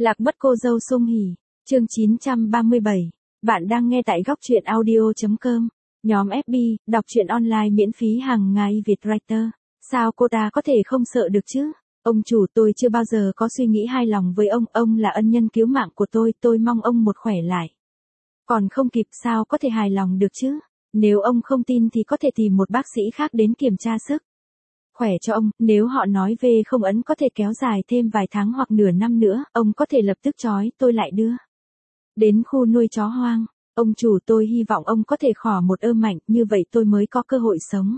Lạc mất cô dâu Sung Hỉ, chương 937. Bạn đang nghe tại góc truyện audio.com. Nhóm FB, đọc truyện online miễn phí hàng ngày Việt Writer. Sao cô ta có thể không sợ được chứ? Ông chủ, tôi chưa bao giờ có suy nghĩ hài lòng với ông là ân nhân cứu mạng của tôi mong ông một khỏe lại. Còn không kịp sao có thể hài lòng được chứ? Nếu ông không tin thì có thể tìm một bác sĩ khác đến kiểm tra sức khỏe cho ông, nếu họ nói về không ấn có thể kéo dài thêm vài tháng hoặc nửa năm nữa, ông có thể lập tức trói tôi lại đưa đến khu nuôi chó hoang. Ông chủ, tôi hy vọng ông có thể khỏ một mạnh, như vậy tôi mới có cơ hội sống.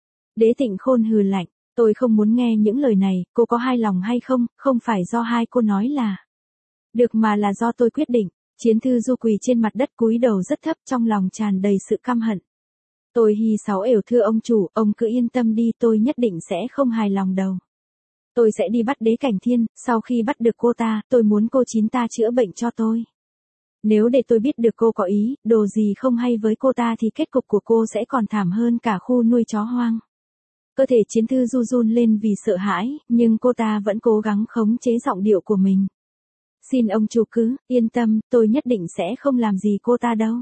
Đế Tịnh Khôn hừ lạnh, tôi không muốn nghe những lời này, cô có hài lòng hay không, không phải do hai cô nói là được mà là do tôi quyết định. Chiến Thư Du quỳ trên mặt đất cúi đầu rất thấp, trong lòng tràn đầy sự căm hận. Tôi hi sáu ểu thưa ông chủ, ông cứ yên tâm đi, tôi nhất định sẽ không hài lòng đâu. Tôi sẽ đi bắt Đế Cảnh Thiên, sau khi bắt được cô ta, tôi muốn cô Chín ta chữa bệnh cho tôi. Nếu để tôi biết được cô có ý, đồ gì không hay với cô ta thì kết cục của cô sẽ còn thảm hơn cả khu nuôi chó hoang. Cơ thể Chiến Thư Du run lên vì sợ hãi, nhưng cô ta vẫn cố gắng khống chế giọng điệu của mình. Xin ông chủ cứ yên tâm, tôi nhất định sẽ không làm gì cô ta đâu.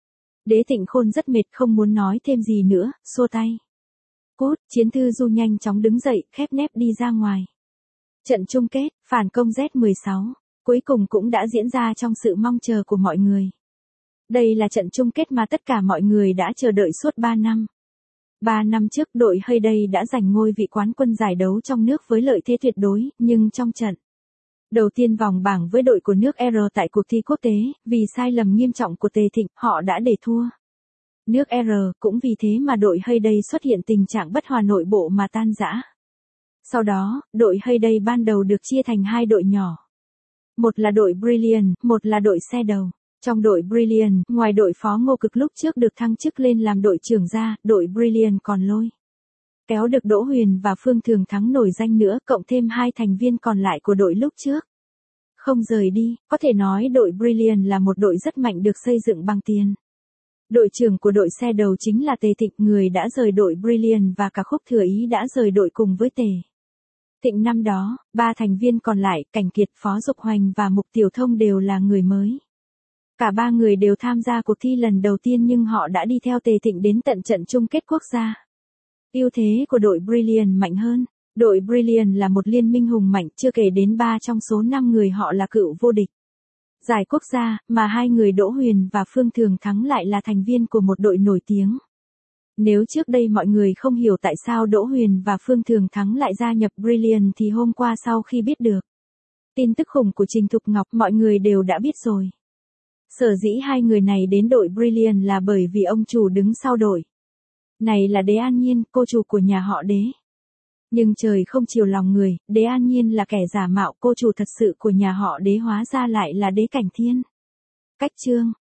Đế Tịnh Khôn rất mệt, không muốn nói thêm gì nữa, xua tay. Cút, Chiến Thư Du nhanh chóng đứng dậy, khép nép đi ra ngoài. Trận chung kết, phản công Z16, cuối cùng cũng đã diễn ra trong sự mong chờ của mọi người. Đây là trận chung kết mà tất cả mọi người đã chờ đợi suốt 3 năm. 3 năm trước đội Hayday đã giành ngôi vị quán quân giải đấu trong nước với lợi thế tuyệt đối, nhưng trong trận đầu tiên vòng bảng với đội của nước R tại cuộc thi quốc tế, vì sai lầm nghiêm trọng của Tề Thịnh, họ đã để thua. Nước R, cũng vì thế mà đội Hayday xuất hiện tình trạng bất hòa nội bộ mà tan rã. Sau đó, đội Hayday ban đầu được chia thành hai đội nhỏ. Một là đội Brilliant, một là đội xe đầu. Trong đội Brilliant, ngoài đội phó Ngô Cực lúc trước được thăng chức lên làm đội trưởng ra, đội Brilliant còn lôi kéo được Đỗ Huyền và Phương Thường Thắng nổi danh nữa, cộng thêm hai thành viên còn lại của đội lúc trước không rời đi. Có thể nói đội Brilliant là một đội rất mạnh được xây dựng bằng tiền. Đội trưởng của đội xe đầu chính là Tề Thịnh, người đã rời đội Brilliant, và cả Khúc Thừa Ý đã rời đội cùng với Tề Thịnh năm đó. Ba thành viên còn lại, Cảnh Kiệt, Phó Dục Hoành và Mục Tiểu Thông đều là người mới. Cả ba người đều tham gia cuộc thi lần đầu tiên nhưng họ đã đi theo Tề Thịnh đến tận trận chung kết quốc gia. Ưu thế của đội Brilliant mạnh hơn. Đội Brilliant là một liên minh hùng mạnh, chưa kể đến 3 trong số 5 người họ là cựu vô địch giải quốc gia, mà hai người Đỗ Huyền và Phương Thường Thắng lại là thành viên của một đội nổi tiếng. Nếu trước đây mọi người không hiểu tại sao Đỗ Huyền và Phương Thường Thắng lại gia nhập Brilliant thì hôm qua sau khi biết được tin tức khủng của Trình Thục Ngọc, mọi người đều đã biết rồi. Sở dĩ hai người này đến đội Brilliant là bởi vì ông chủ đứng sau đội này là Đế An Nhiên, cô chủ của nhà họ Đế. Nhưng trời không chiều lòng người, Đế An Nhiên là kẻ giả mạo, cô chủ thật sự của nhà họ Đế hóa ra lại là Đế Cảnh Thiên. Cách chương